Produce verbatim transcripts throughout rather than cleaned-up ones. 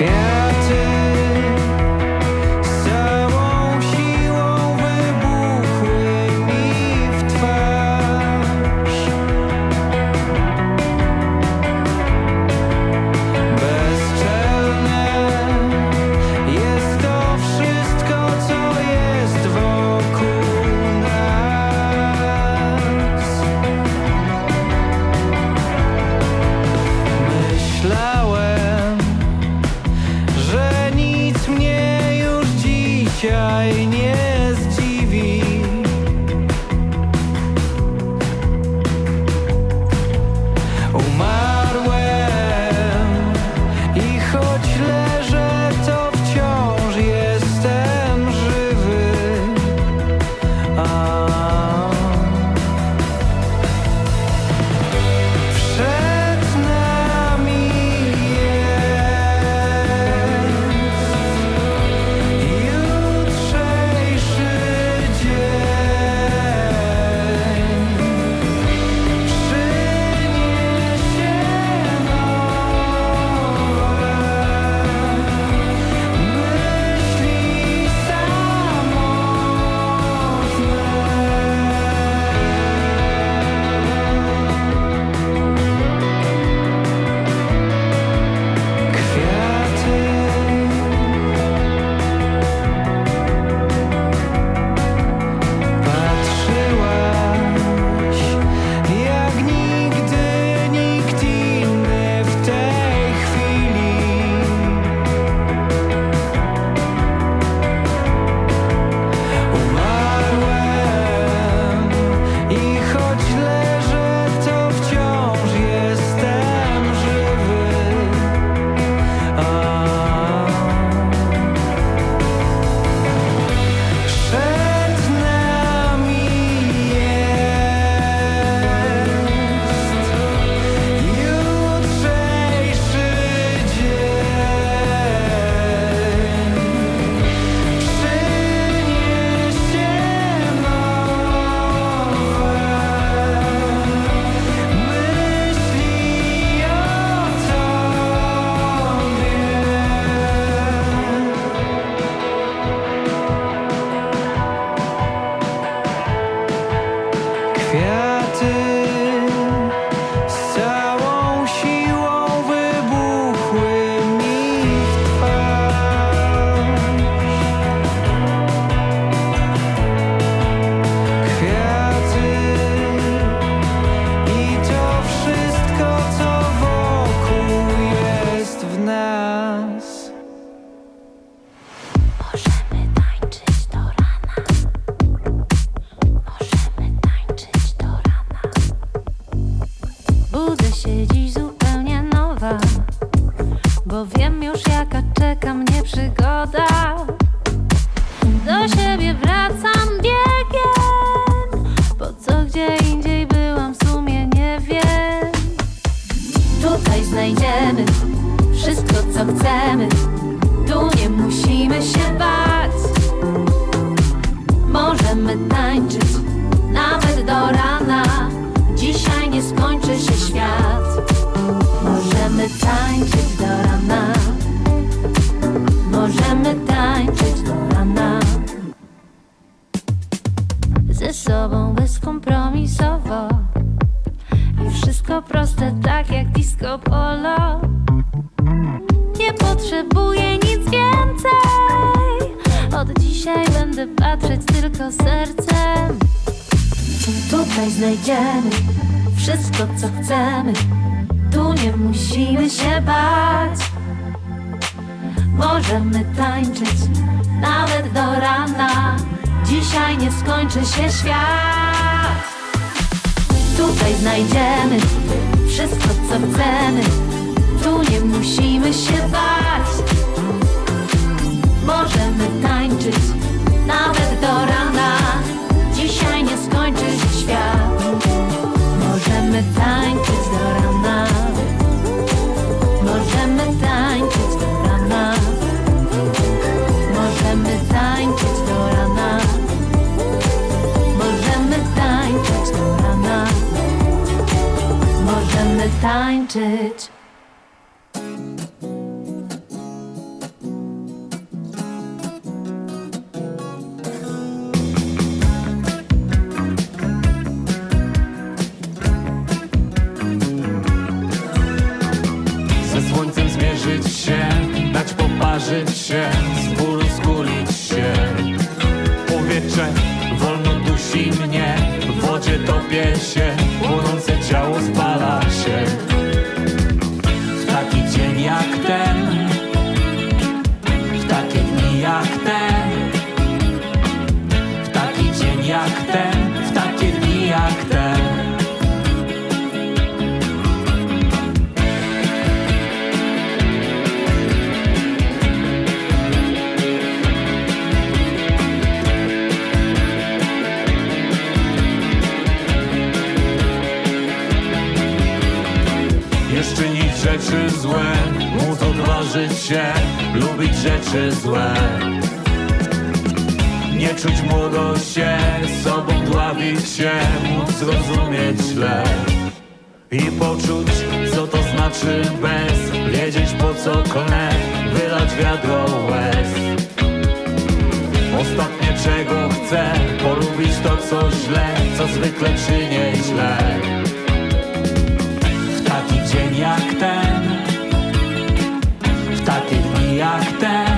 Tańczyć. odważyć się, z bólu skulić się. Powietrze wolno dusi mnie, w wodzie topię się, płonące ciało spala się. W taki dzień jak ten, w takie dni jak ten, w taki dzień jak ten, w takie dni jak ten. Jeszcze czynić rzeczy złe, móc odważyć się, lubić rzeczy złe. Nie czuć młodości, sobą dławić się, móc zrozumieć źle. I poczuć, co to znaczy bez, wiedzieć po co klnę, wylać wiadro łez. Ostatnie czego chcę, polubić to co źle, co zwykle czynię źle. W taki dzień jak ten, w takie dni jak ten,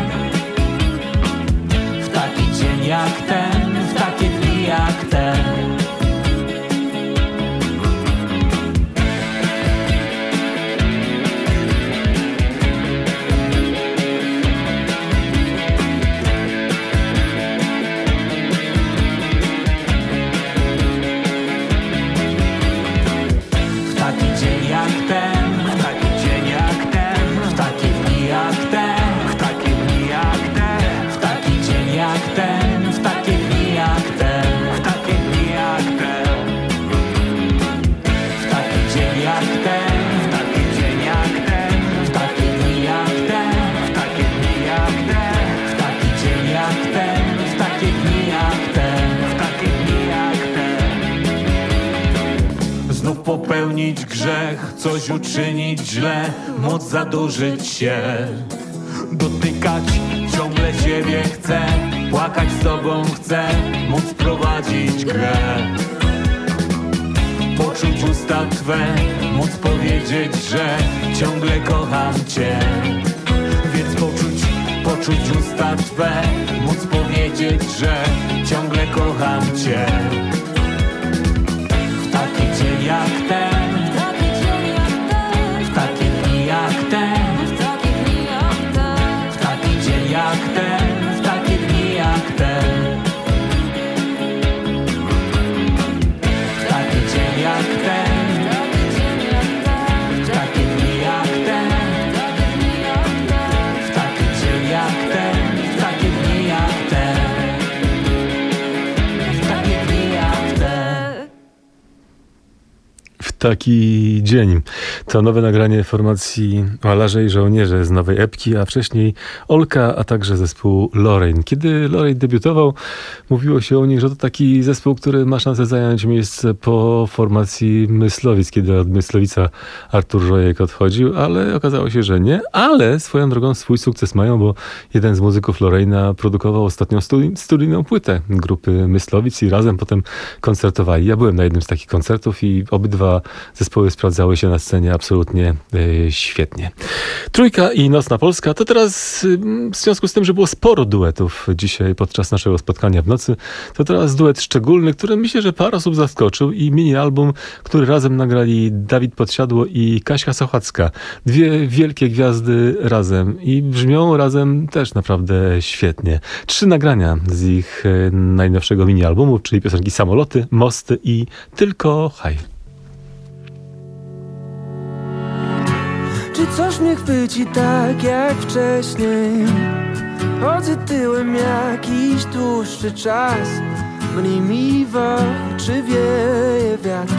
w taki dzień jak ten, w takie dni jak ten. Popełnić grzech, coś uczynić źle, móc zadłużyć się. Dotykać ciągle ciebie chcę, płakać z tobą chcę, móc prowadzić grę. Poczuć usta twe, móc powiedzieć, że ciągle kocham cię. Więc poczuć, poczuć usta twe, móc powiedzieć, że ciągle kocham cię. Dzień jak ten, w taki dzień jak ten, w takie dni jak ten, w takie dni jak ten, w taki dzień jak ten, w takie dni jak ten, w taki dzień jak ten, w takie dni jak ten, w taki dzień jak ten, w takie dni jak ten, w takie dni jak ten. Taki dzień. To nowe nagranie formacji Malarze i Żołnierze z nowej epki, a wcześniej Olka, a także zespół Lorraine. Kiedy Lorraine debiutował, mówiło się o nich, że to taki zespół, który ma szansę zająć miejsce po formacji Myslowic, kiedy od Myslowica Artur Żojek odchodził, ale okazało się, że nie. Ale swoją drogą swój sukces mają, bo jeden z muzyków Lorraine'a produkował ostatnią studi- studyjną płytę grupy Myslowic i razem potem koncertowali. Ja byłem na jednym z takich koncertów i obydwa zespoły sprawdzały się na scenie absolutnie yy, świetnie. Trójka i Nocna Polska to teraz yy, w związku z tym, że było sporo duetów dzisiaj podczas naszego spotkania w nocy, to teraz duet szczególny, który myślę, że parę osób zaskoczył i mini album, który razem nagrali Dawid Podsiadło i Kaśka Sochacka. Dwie wielkie gwiazdy razem i brzmią razem też naprawdę świetnie. Trzy nagrania z ich yy, najnowszego mini albumu, czyli piosenki Samoloty, Mosty i Tylko Haj. Czy coś mnie chwyci tak jak wcześniej? Chodzę tyłem jakiś dłuższy czas. Mniej mi w oczy wieje wiatr.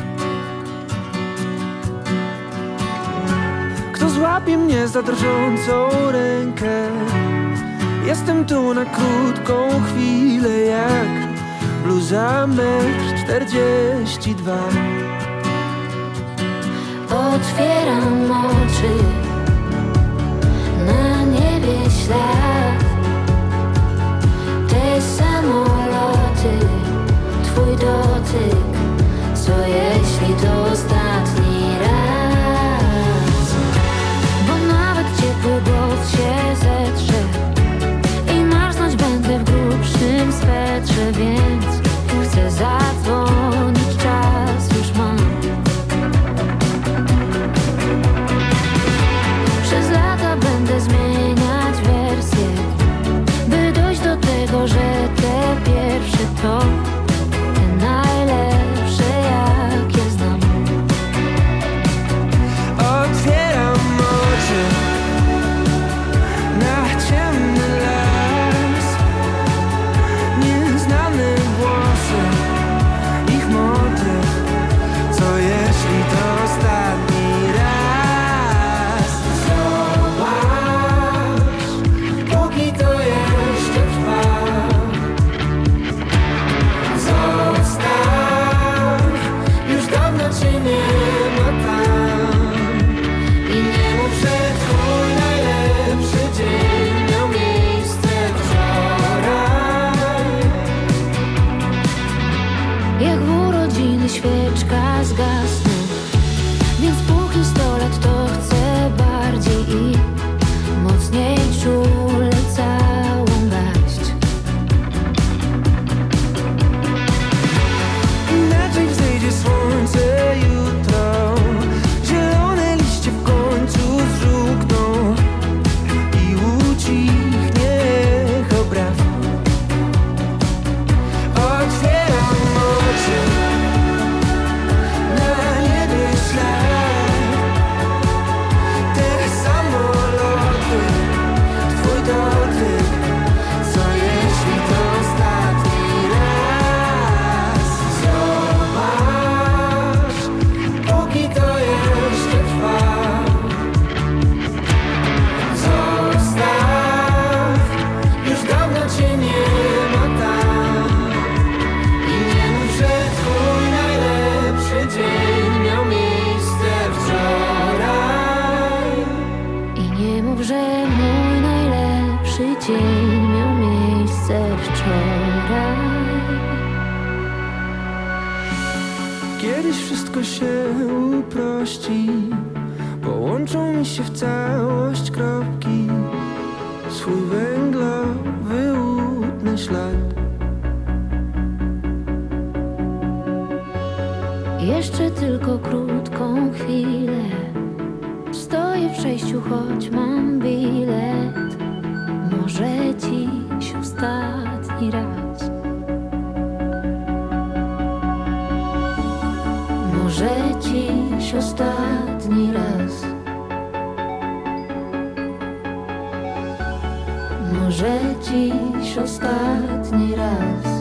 Kto złapie mnie za drżącą rękę? Jestem tu na krótką chwilę jak bluza metr czterdzieści dwa. Otwieram oczy, na niebie ślad. Te samoloty, twój dotyk. Co jeśli to ostatni raz? Bo nawet ciepły bot się zetrze. świeczka zgasnie. Więc póki sto lat to chcę bardziej i mocniej czule całą garść. Inaczej wzejdzie słońce jutro, zielone liście w końcu zżółkną i ucichnie echo braw. Otwieram oczy, na niebie ślad, te samoloty, twój dotyk. Co jeśli to ostatni raz? Zobacz, póki to jeszcze trwa. Zostaw, już dawno cię nie ma tam. I nie mów, że twój najlepszy dzień miał miejsce wczoraj. I nie mów, że mój najlepszy dzień miał miejsce wczoraj. Kiedyś wszystko się uprości, połączą mi się w całość kropki, swój węglowy łudny ślad. Jeszcze tylko krótką chwilę stoję w przejściu, choć mam bilet. Może dziś ostatni raz. Może dziś ostatni raz. Może dziś ostatni raz.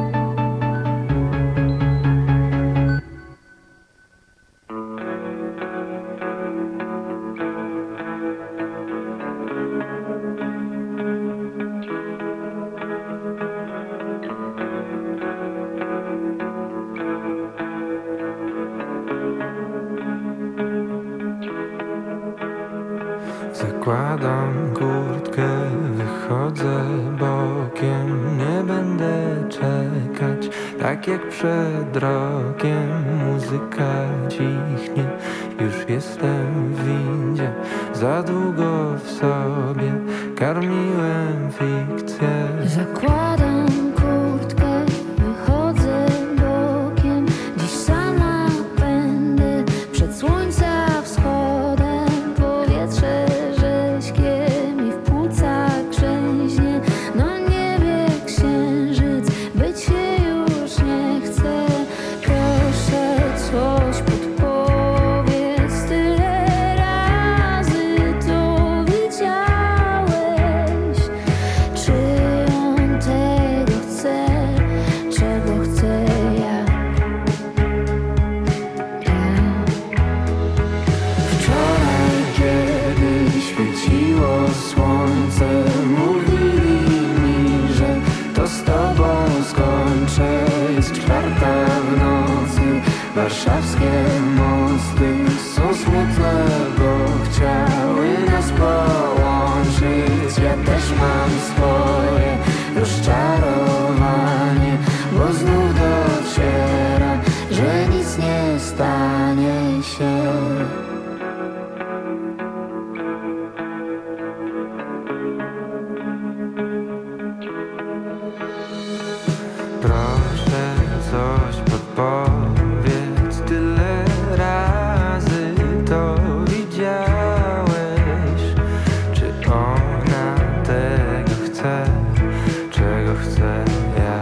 Zakładam kurtkę, wychodzę bokiem, nie będę czekać, tak jak przed rokiem. Muzyka cichnie, już jestem w windzie, za długo w sobie karmiłem fikcję. Zakładam kurtkę, wychodzę bokiem, dziś sama będę przed słońca wschodem. Powietrze rześkie mi w płucach grzęźnie, na niebie księżyc, być się już nie chce. Proszę coś podpowiedz, tyle razy to widziałeś. Czy on tego chce, czego chcę ja? Wczoraj, kiedy świeciło słońce, mówili mi, że to z tobą skończę. Jest czwarta w nocy, warszawskie mosty są smutne, bo chciały nas połączyć. Ja też mam swoje rozczarowanie, bo znów dociera, że nic nie stanie się. Proszę coś podpowiedz, tyle razy to widziałeś. Czy ona tego chce, czego chcę ja?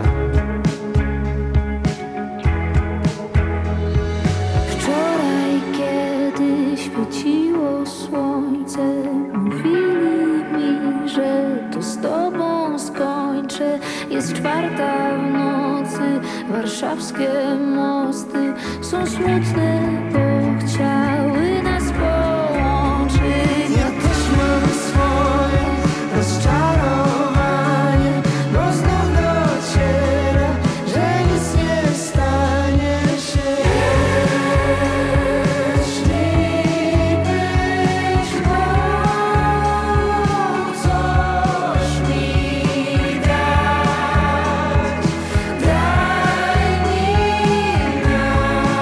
Wczoraj, kiedy świeciło słońce, mówili mi, że to z tobą skończę. Jest czwarta w nocy, warszawskie mosty są smutne, bo chciały nas połączyć. Ja też mam swoje rozczarowanie, bo znów dociera, że nic nie stanie się. Jeśli byś mógł coś mi dać, daj mi na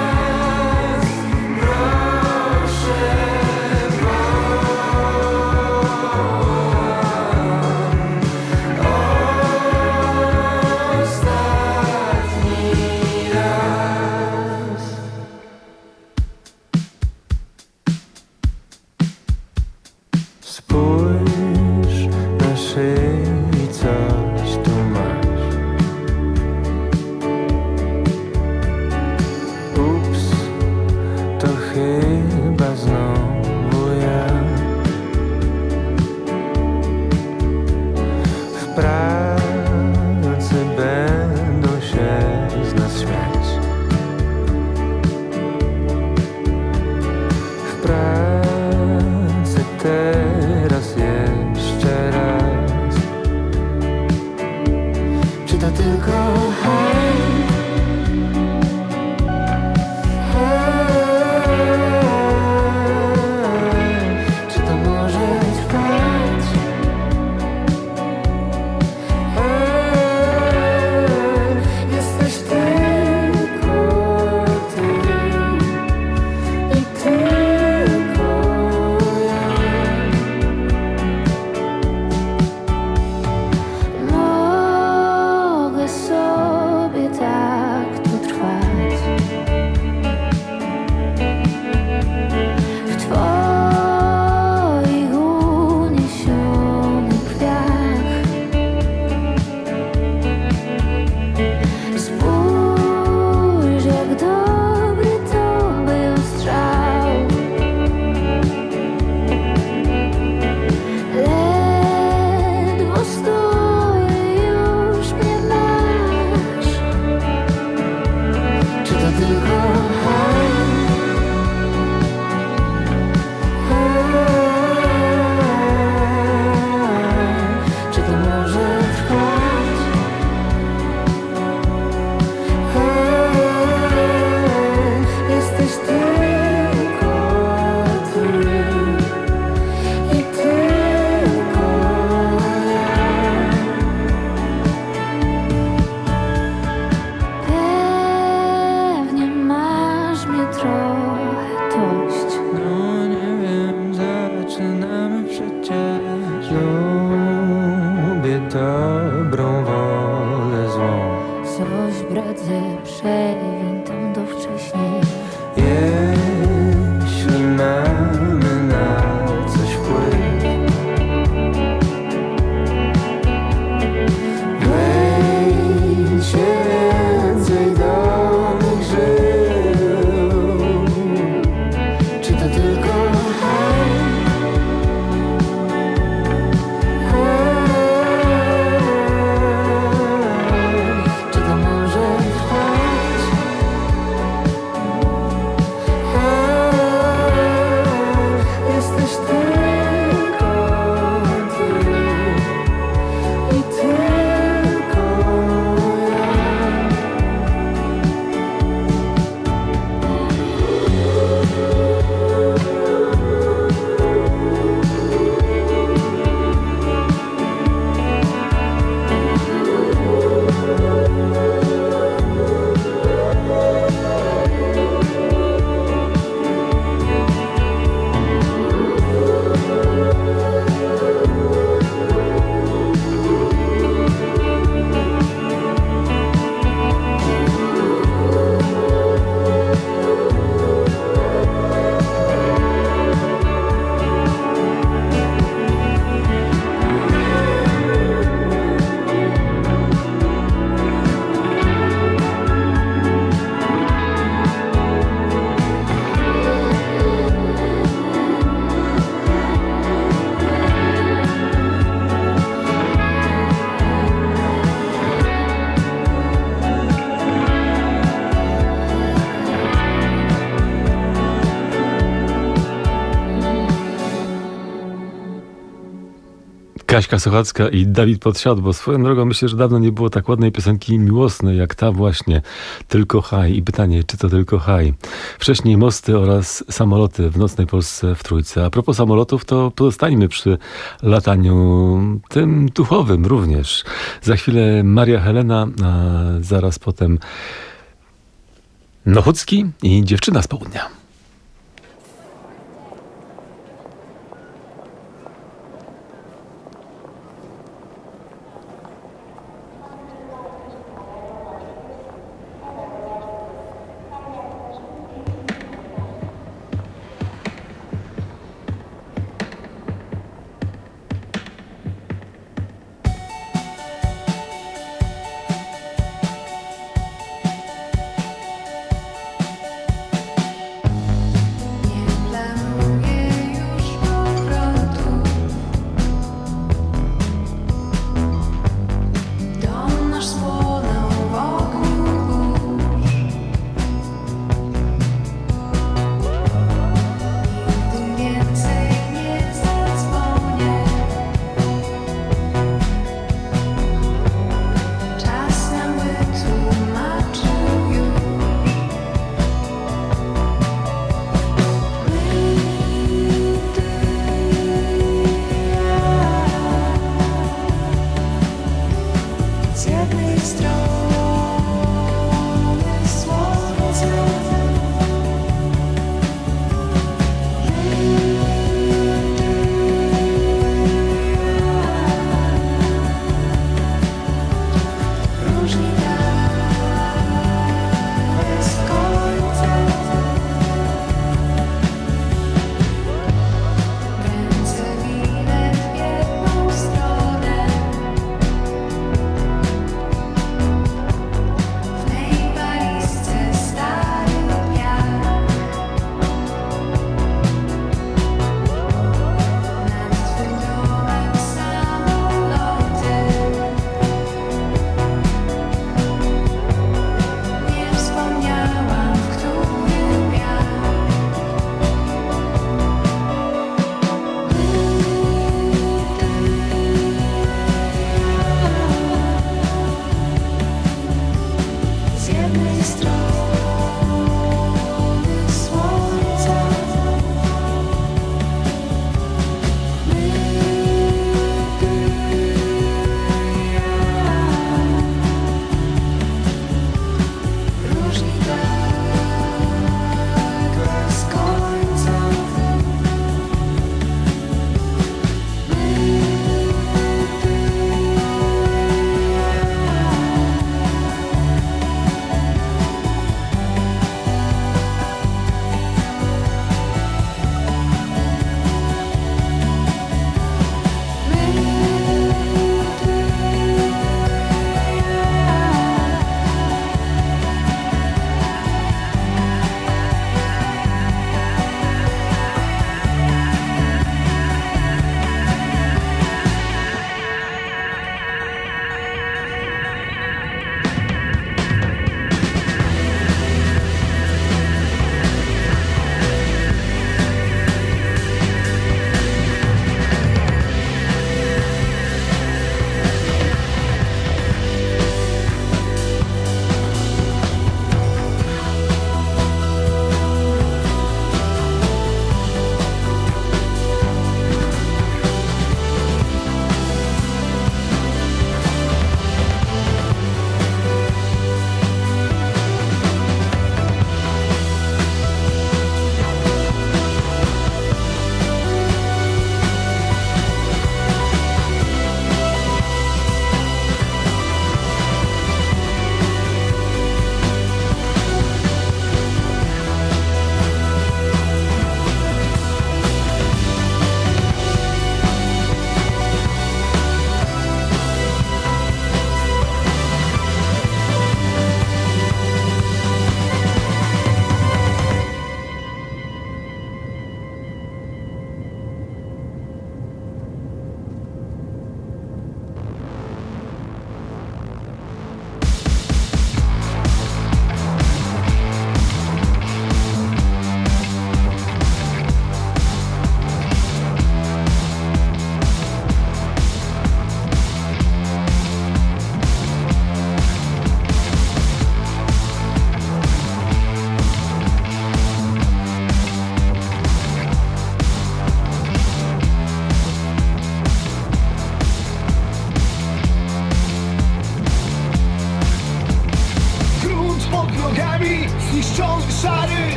dobrą wolę złą. Coś bradze przewiń tam do wcześniej. Jeśli mamy na coś wpływ, wejdźcie więcej do mych żył. Czy to tylko haj? Czy to może trwać? Jesteś tylko ty i tylko ja. Kaśka Sochacka i Dawid Podsiadło. Swoją drogą myślę, że dawno nie było tak ładnej piosenki miłosnej jak ta właśnie. Tylko haj. I pytanie, czy to tylko haj? Wcześniej mosty oraz samoloty w nocnej Polsce w Trójce. A propos samolotów, to pozostańmy przy lataniu tym duchowym również. Za chwilę Maria Helena, a zaraz potem Nochocki i Dziewczyna z południa.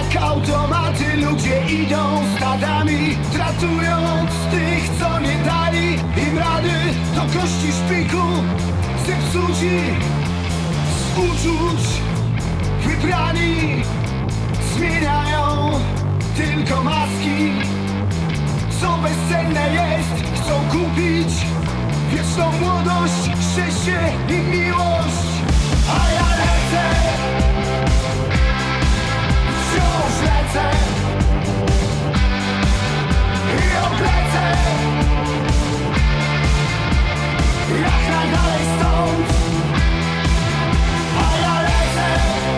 Jak automaty ludzie idą stadami, tratując tych, co nie dali im rady. Do kości szpiku, zepsuci z uczuć wybrani, zmieniają tylko maski. Co bezcenne jest, chcą kupić wieczną młodość, szczęście i miłość. A ja lecę, wciąż lecę i odlecę jak najdalej stąd. A ja lecę,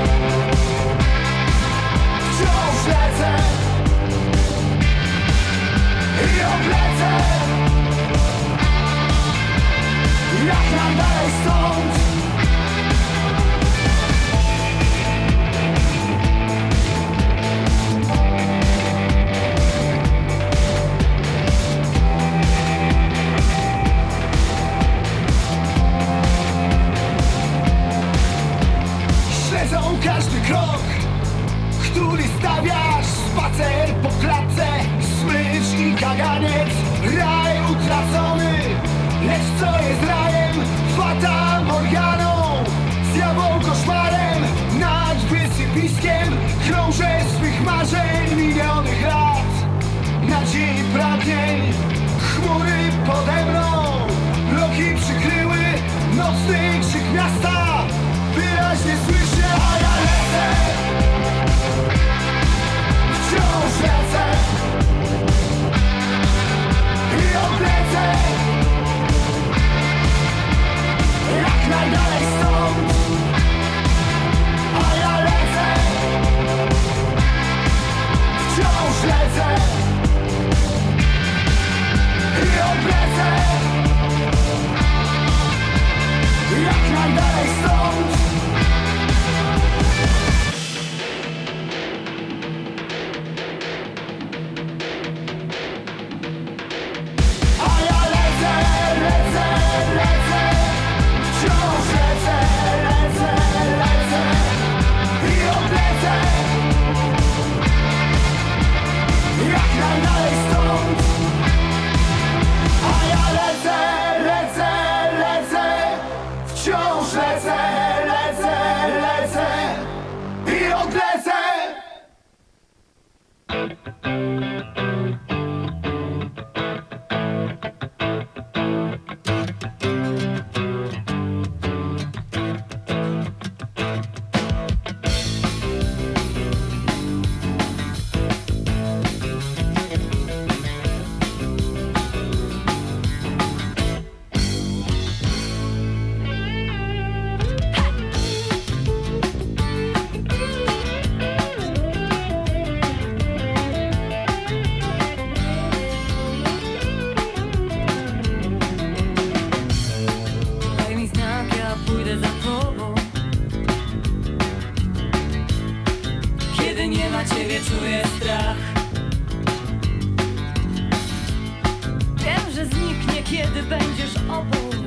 wciąż lecę i odlecę jak najdalej stąd. Śledzą każdy krok, który stawiasz, spacer po klatce, smycz i kaganiec, raj utracony. Lecz co jest rajem? Fata Morganą, zjawą koszmarem nad wysypiskiem. Krążę swych marzeń minionych lat, nadziei pragnień. Chmury pode mną, roki przykryły nocny krzyk miasta. Wyraźnie słyszę, a ja lecę, wciąż lecę i odlecę jak najdalej stąd. A ja lecę, wciąż lecę i odlecę jak najdalej stąd. A ja lecę, lecę, lecę, wciąż lecę, lecę, lecę i odlecę jak najdalej stąd. A ja lecę, lecę, lecę, wciąż lecę, lecę, lecę i odlecę. Daj mi znak, ja pójdę za tobą. Kiedy nie ma ciebie, czuję strach. Wiem, że zniknie, kiedy będziesz obok.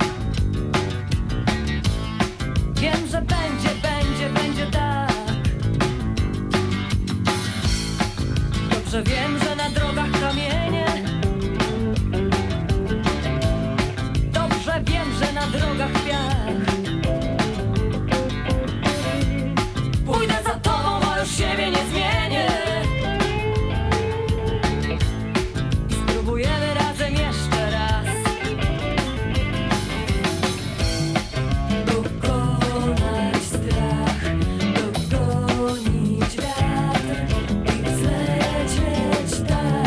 Wiem, że będzie, będzie, będzie tak. Dobrze wiem, że na drogach kamienie. Dobrze wiem, że na drogach piach. Pójdę za tobą, bo już siebie nie zmienię. I spróbujemy razem jeszcze raz pokonać strach, dogonić wiatr i wzlecieć tak.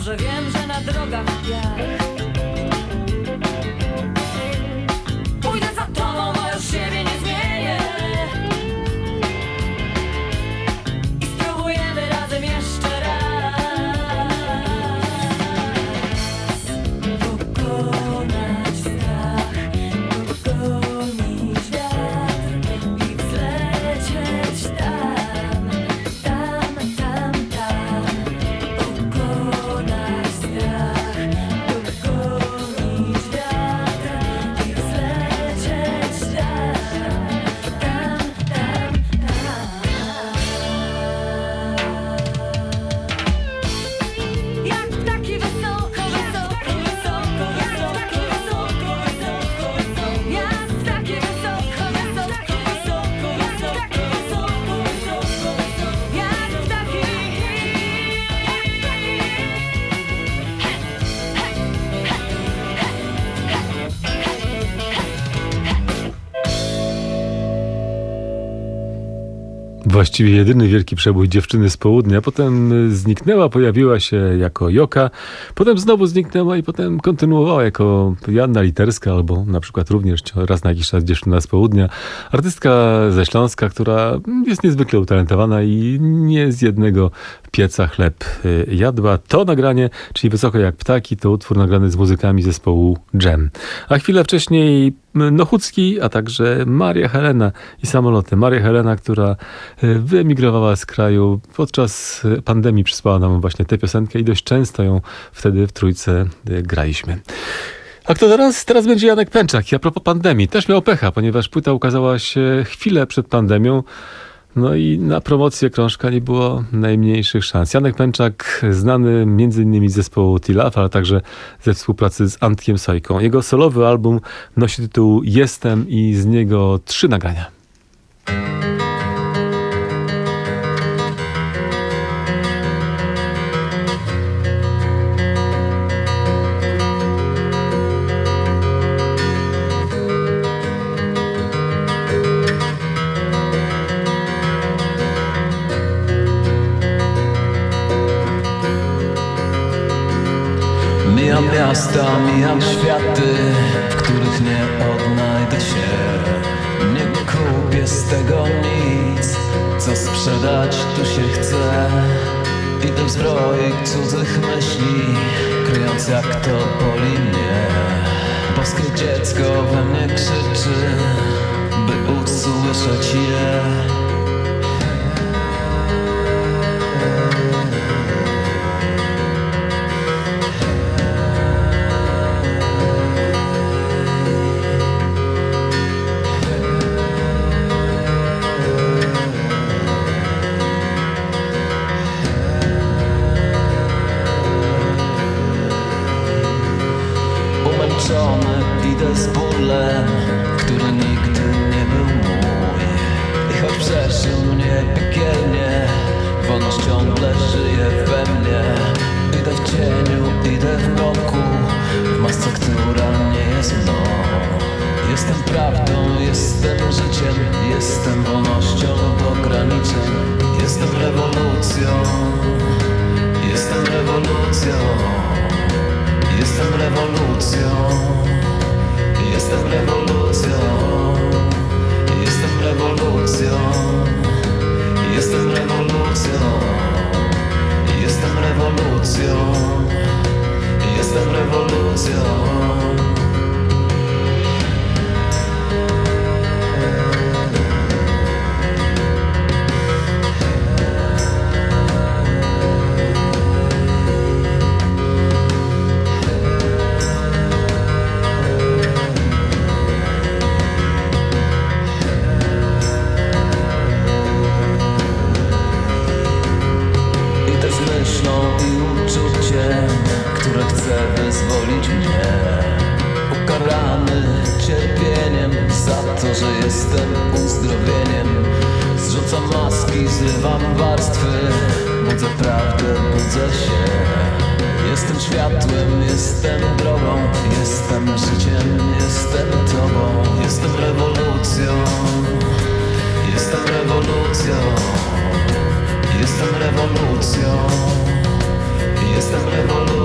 Dobrze wiem, że na drogach piach. Pójdę za tobą, bo już siebie nie zmienię. I spróbujemy razem jeszcze raz pokonać strach, pogonić wiatr i wlecieć tam, tam, tam, tam. Pokonać strach, pogonić wiatr i wlecieć tam, tam, tam, tam. Jak ptaki wysoko, wysoko, wysoko, wysoko, wysoko, wysoko, wysoko. Jak ptaki wysoko, wysoko, wysoko, wysoko, wysoko, wysoko, wysoko. Jak ptaki, jak Właściwie jedyny wielki przebój dziewczyny z południa. Potem zniknęła, pojawiła się jako Joka, potem znowu zniknęła i potem kontynuowała jako Joanna Literska, albo na przykład również raz na jakiś czas dziewczyna z południa. Artystka ze Śląska, która jest niezwykle utalentowana i nie z jednego pieca chleb jadła. To nagranie, czyli Wysoko jak ptaki, to utwór nagrany z muzykami zespołu Dżem. A chwilę wcześniej Nochucki, a także Maria Helena i Samoloty. Maria Helena, która wyemigrowała z kraju podczas pandemii, przysłała nam właśnie tę piosenkę i dość często ją wtedy w trójce graliśmy. A kto teraz? Teraz będzie Janek Pęczak. I a propos pandemii, też miał pecha, ponieważ płyta ukazała się chwilę przed pandemią. No i na promocję krążka nie było najmniejszych szans. Janek Pęczak, znany między innymi z zespołu T-Love, ale także ze współpracy z Antkiem Sojką. Jego solowy album nosi tytuł Jestem i z niego trzy nagrania. Mijam miasta, mijam światy, w których nie odnajdę się. Nie kupię z tego nic, co sprzedać tu się chce. Idę w zbroi cudzych myśli, kryjąc jak to boli mnie. Boskie dziecko we mnie krzyczy, by usłyszeć je. Idę z bólem, który nigdy nie był mój. I choć przeżył mnie piekielnie, wolność ciągle żyje we mnie. Idę w cieniu, idę w mroku, w masce, która nie jest mną. Jestem prawdą, jestem życiem, jestem wolnością do ograniczeń. Jestem rewolucją, jestem rewolucją, jestem rewolucją. Jestem rewolucją, jestem rewolucją, jestem rewolucją, jestem rewolucją, jestem rewolucją. Które chce wyzwolić mnie. Ukarany cierpieniem za to, że jestem uzdrowieniem. Zrzucam maski, zrywam warstwy, budzę prawdę, budzę się. Jestem światłem, jestem drogą, jestem życiem, jestem tobą. Jestem rewolucją, jestem rewolucją, jestem rewolucją. Jestem rewolucją.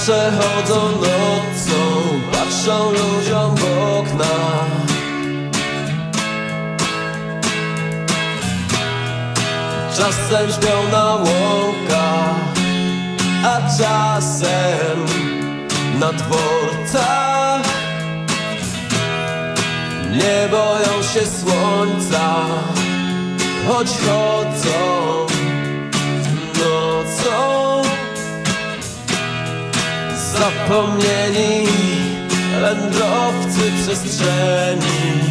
przechodzą nocą, patrzą ludziom w okna. Czasem śpią na łąkach, a czasem na dworcach. Nie boją się słońca, choć chodzą nocą. Zapomnieni wędrowcy przestrzeni.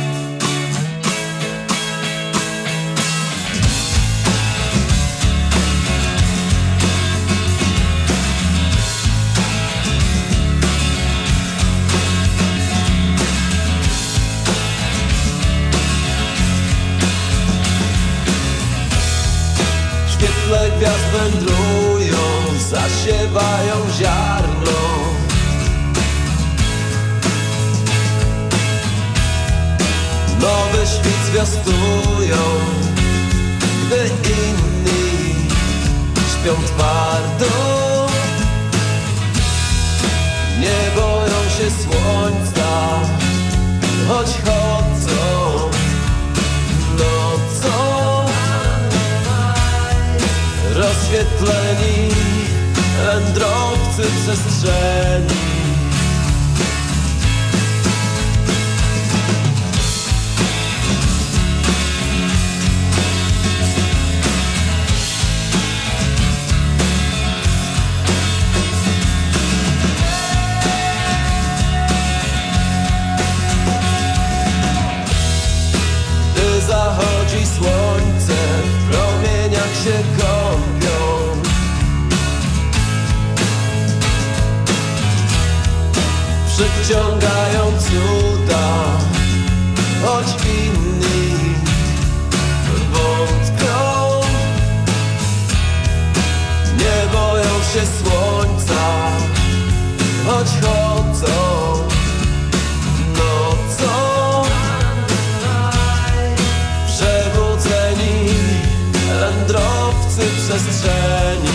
W świetle gwiazd wędrują, zasiewają ziarno. Nowy świt zwiastują, gdy inni śpią twardo. Nie boją się słońca, choć chodzą nocą. Rozświetleni wędrowcy przestrzeni. Gdy zachodzi słońce, w promieniach się kąpią. Przyciągają cuda, choć inni wątpią. Nie boją się słońca, choć chodzą nocą. Przebudzeni wędrowcy przestrzeni.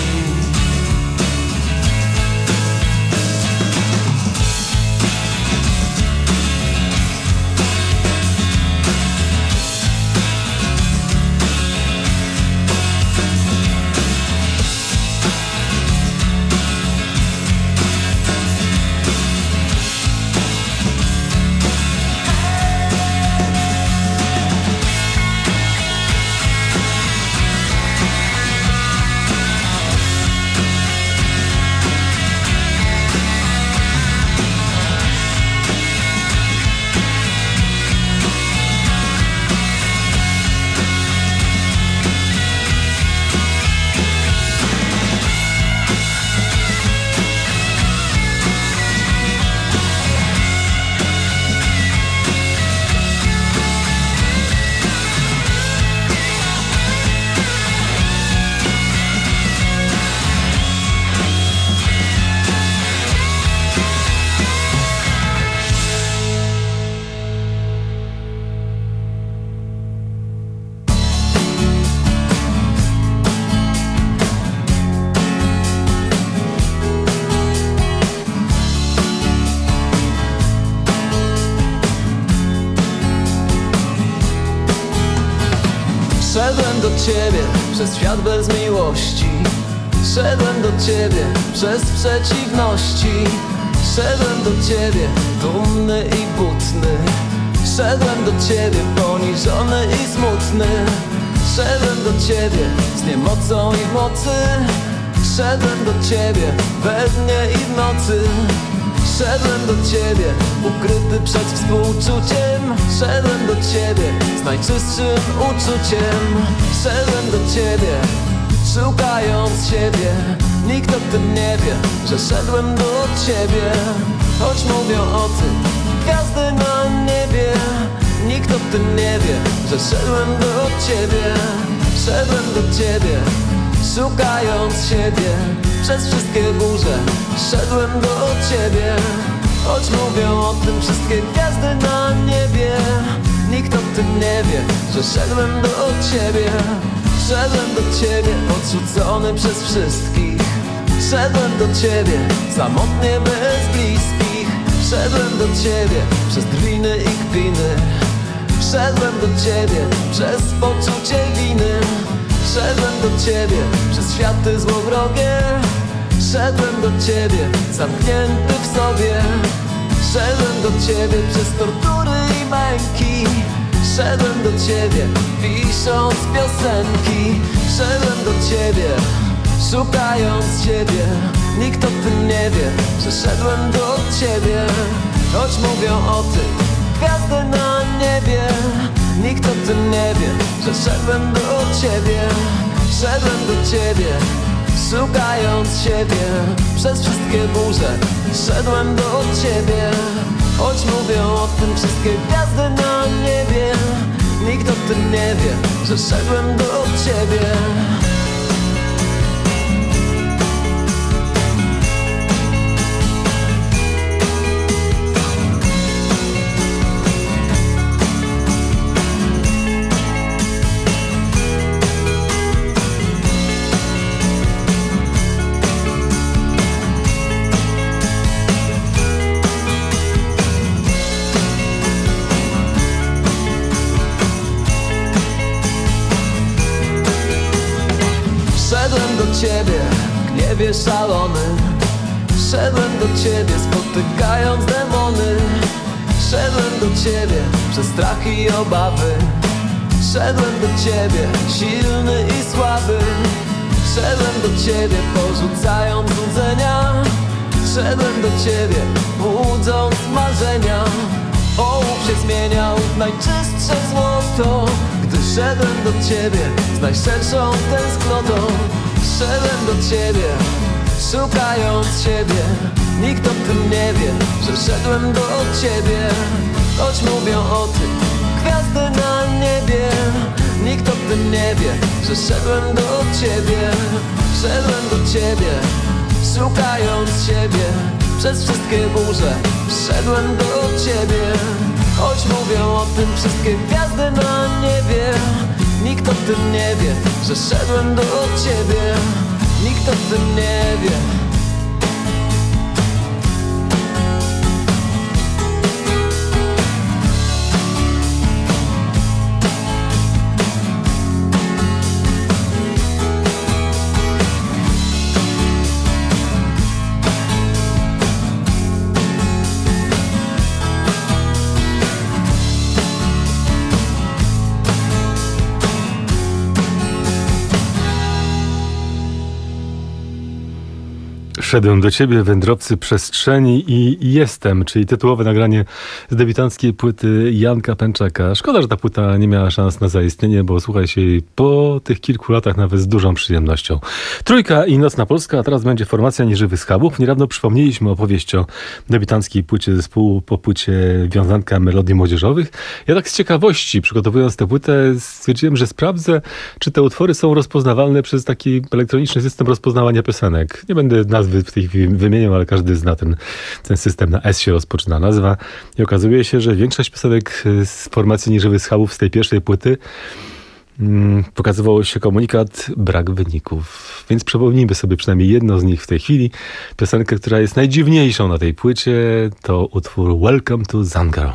Szedłem do Ciebie przez świat bez miłości. Szedłem do Ciebie przez przeciwności. Szedłem do Ciebie dumny i butny. Szedłem do Ciebie poniżony i smutny. Szedłem do Ciebie z niemocą i w mocy. Szedłem do Ciebie we dnie i w nocy. Szedłem do Ciebie ukryty przed współczuciem. Szedłem do Ciebie z najczystszym uczuciem. Szedłem do Ciebie szukając siebie. Nikt o tym nie wie, że szedłem do Ciebie. Choć mówią o tym gwiazdy na niebie. Nikt o tym nie wie, że szedłem do Ciebie. Szedłem do Ciebie szukając siebie. Przez wszystkie burze szedłem do Ciebie. Choć mówią o tym wszystkie gwiazdy na niebie. Nikt o tym nie wie, że szedłem do Ciebie. Szedłem do Ciebie odrzucony przez wszystkich. Szedłem do ciebie, samotnie bez bliskich. Szedłem do ciebie przez drwiny i kpiny. Szedłem do ciebie przez poczucie winy. Szedłem do ciebie przez światy złowrogie. Szedłem do ciebie zamknięty w sobie. Szedłem do ciebie przez tortury i męki. Szedłem do ciebie pisząc piosenki. Szedłem do ciebie szukając ciebie. Nikt o tym nie wie, że szedłem do ciebie. Choć mówią o tym gwiazdy na niebie. Nikt o tym nie wie, że szedłem do ciebie. Szedłem do ciebie szukając siebie. Przez wszystkie burze szedłem do ciebie. Choć mówią o tym wszystkie gwiazdy na niebie. Nikt o tym nie wie, że szedłem do ciebie. Szedłem do ciebie w gniewie szalony. Szedłem do ciebie spotykając demony. Szedłem do ciebie przez strach i obawy. Szedłem do ciebie silny i słaby. Szedłem do ciebie porzucając złudzenia. Szedłem do ciebie budząc marzenia. Ołów się zmieniał w najczystsze złoto. Gdy szedłem do ciebie z najszerszą tęsknotą. Szedłem do ciebie szukając siebie. Nikt o tym nie wie, że szedłem do ciebie. Choć mówią o tym gwiazdy na niebie. Nikt o tym nie wie, że szedłem do ciebie. Szedłem do ciebie szukając siebie. Przez wszystkie burze szedłem do ciebie. Choć mówią o tym wszystkie gwiazdy na niebie. Nikt o tym nie wie, że szedłem do ciebie. Nikt o tym nie wie. Szedłem do ciebie, wędrowcy przestrzeni i jestem, czyli tytułowe nagranie z debiutanckiej płyty Janka Pęczaka. Szkoda, że ta płyta nie miała szans na zaistnienie, bo słuchaj się jej po tych kilku latach nawet z dużą przyjemnością. Trójka i Nocna Polska, a teraz będzie formacja Nieżywych Schabów. Niedawno przypomnieliśmy opowieść o debiutanckiej płycie zespołu po płycie Wiązanka Melodii Młodzieżowych. Ja tak z ciekawości, przygotowując tę płytę, stwierdziłem, że sprawdzę, czy te utwory są rozpoznawalne przez taki elektroniczny system rozpoznawania piosenek. Nie będę nazwy w tej chwili wymieniał, ale każdy zna ten, ten system. Na S się rozpoczyna nazwa i okazuje się, że większość piosenek z formacji Nieżywych Schabów z tej pierwszej płyty mm, pokazywało się komunikat brak wyników. Więc przypomnijmy sobie przynajmniej jedno z nich w tej chwili. Piosenkę, która jest najdziwniejszą na tej płycie, to utwór Welcome to Zangaro.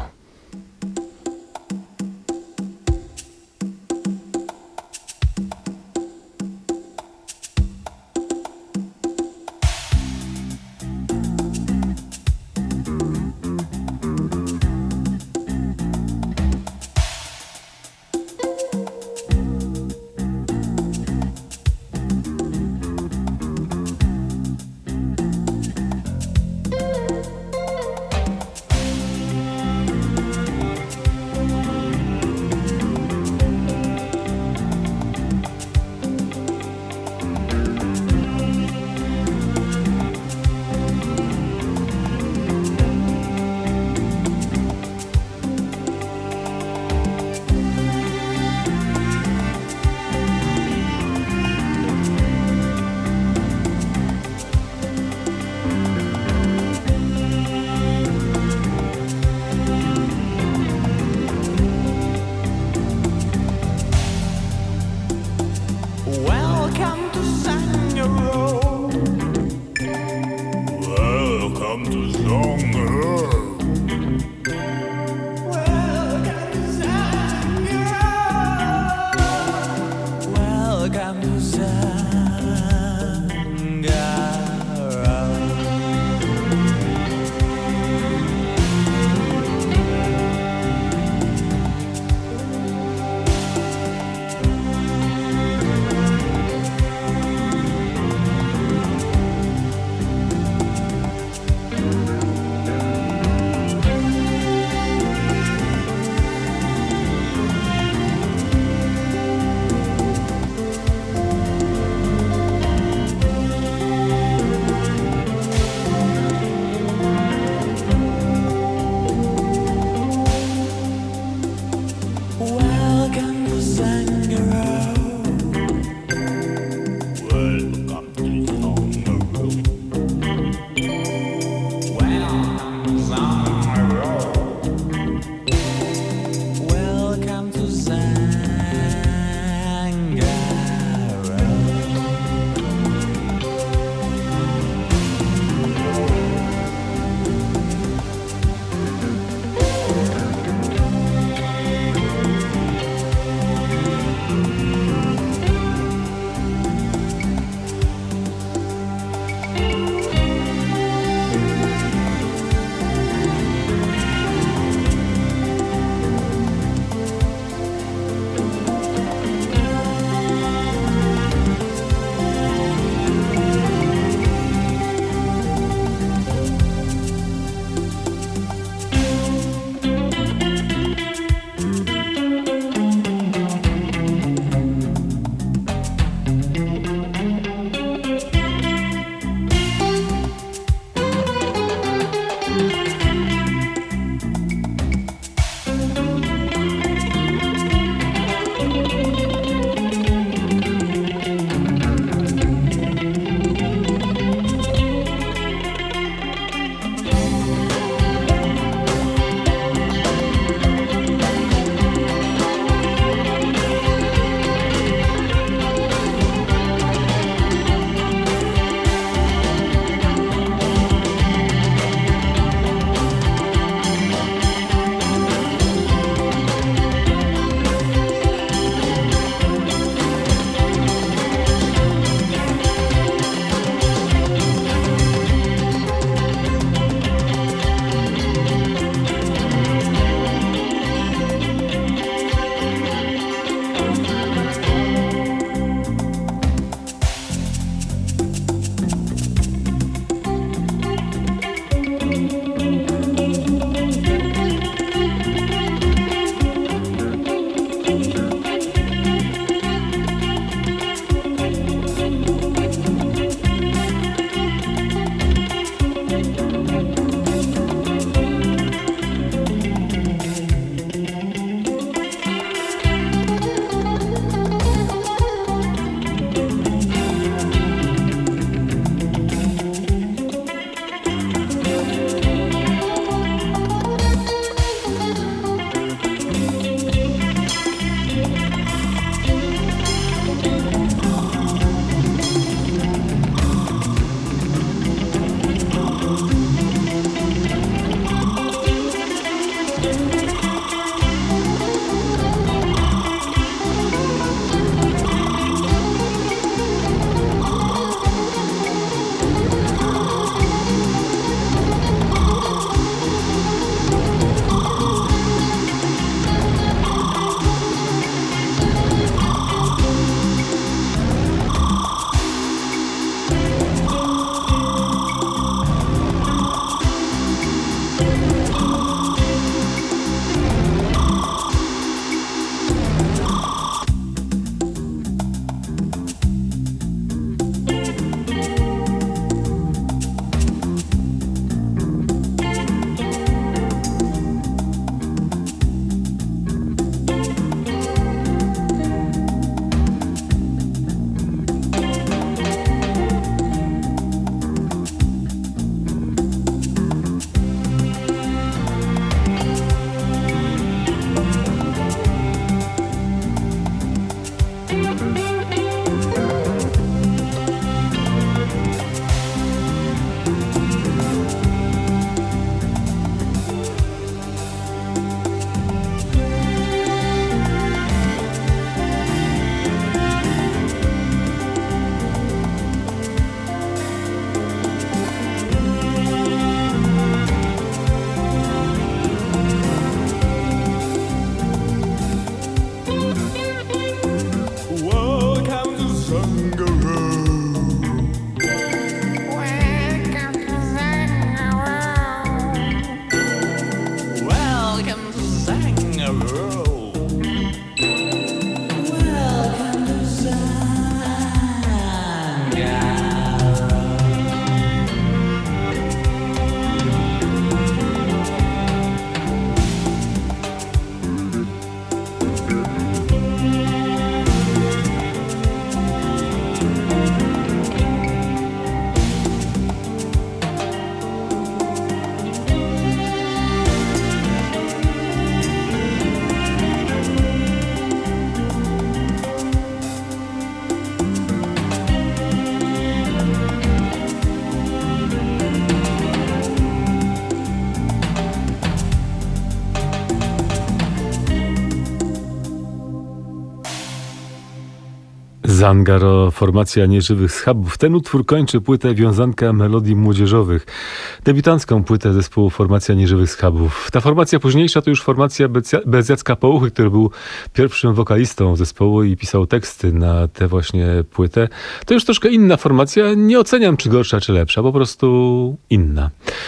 Zangaro, formacja nieżywych schabów. Ten utwór kończy płytę Wiązanka Melodii Młodzieżowych. Debiutancką płytę zespołu Formacja Nieżywych Schabów. Ta formacja późniejsza to już formacja bez Jacka Połuchy, który był pierwszym wokalistą zespołu i pisał teksty na tę właśnie płytę. To już troszkę inna formacja. Nie oceniam, czy gorsza, czy lepsza. Po prostu inna.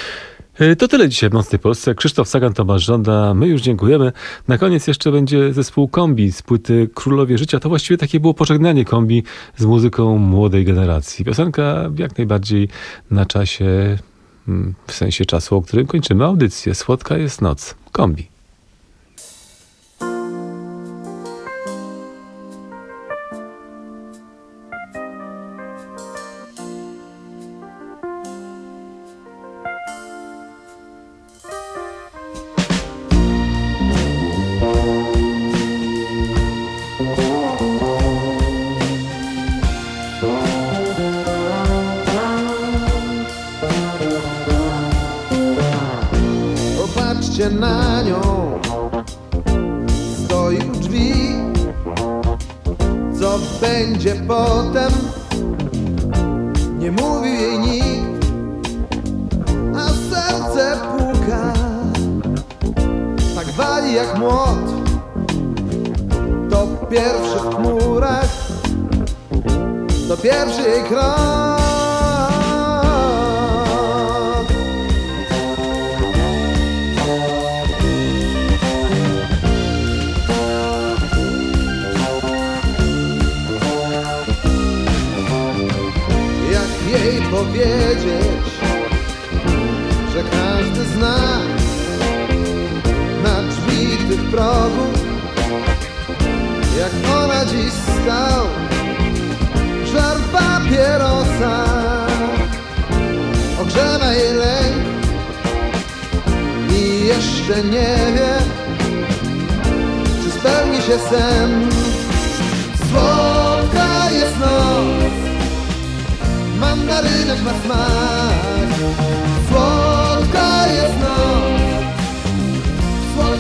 To tyle dzisiaj w Nocnej Polsce. Krzysztof Sagan, Tomasz Żąda. My już dziękujemy. Na koniec jeszcze będzie zespół Kombi z płyty Królowie Życia. To właściwie takie było pożegnanie Kombi z muzyką młodej generacji. Piosenka jak najbardziej na czasie, w sensie czasu, o którym kończymy audycję. Słodka jest noc. Kombi. Popatrzcie na nią, stoi u drzwi. Co będzie potem, nie mówi jej nikt, a serce puka, tak wali jak młot. To pierwszy w chmurach, to pierwszy jej krok. Jej powiedzieć, że każdy z nas na drzwi tych progów, jak ona dziś stał, żar papierosa, ogrzewa jej lęk i jeszcze nie wie, czy spełni się sen. Słodka jest noc, mandarynek ma smak. Słodka jest noc,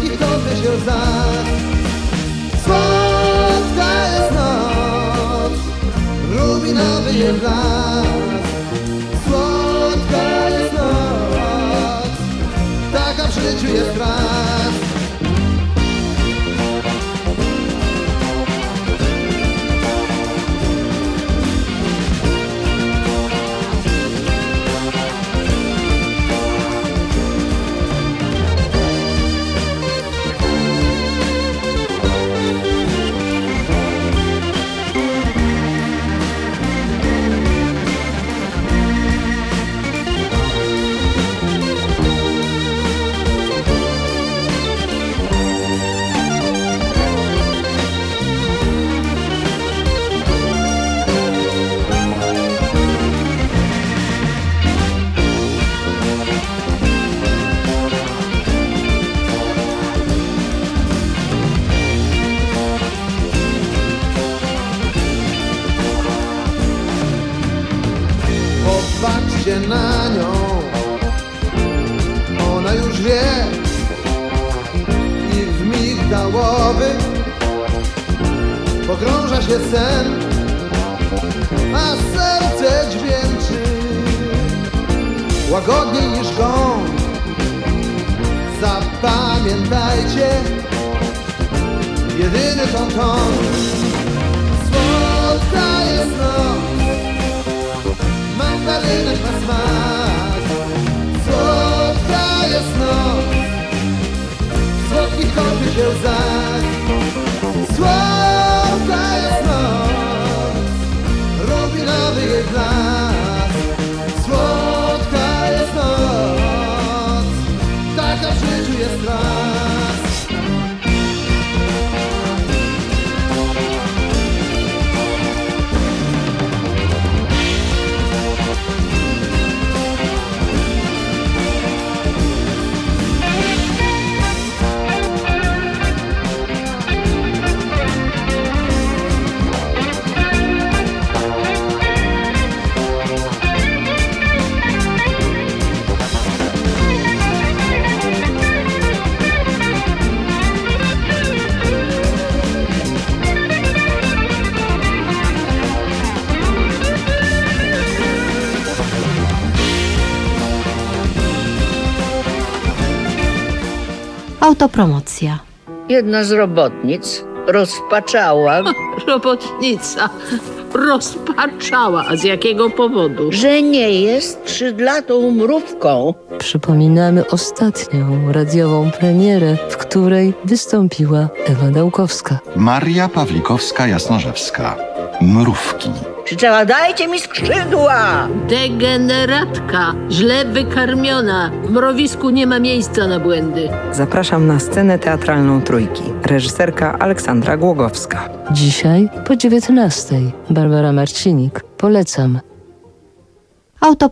żałoby pogrąża się sen, a serce dźwięczy łagodniej niż gong. Zapamiętajcie jedyny ton ton. Słodka jest noc, mandarynek ma smak. Słodka jest noc, w słodkich kąpie się łzach. Słodka jest noc, rubinowy jej blask. Słodka jest noc, taka w życiu jest raz. Autopromocja. Jedna z robotnic rozpaczała, Robotnica rozpaczała. A z jakiego powodu? że nie jest skrzydlatą mrówką. Przypominamy ostatnią radiową premierę, w której wystąpiła Ewa Dałkowska. Maria Pawlikowska-Jasnorzewska. Mrówki. Krzyczała: dajcie mi skrzydła! Degeneratka, źle wykarmiona. W mrowisku nie ma miejsca na błędy. Zapraszam na scenę teatralną Trójki. Reżyserka Aleksandra Głogowska. Dzisiaj po dziewiętnastej. Barbara Marcinik. Polecam. Autopromocja.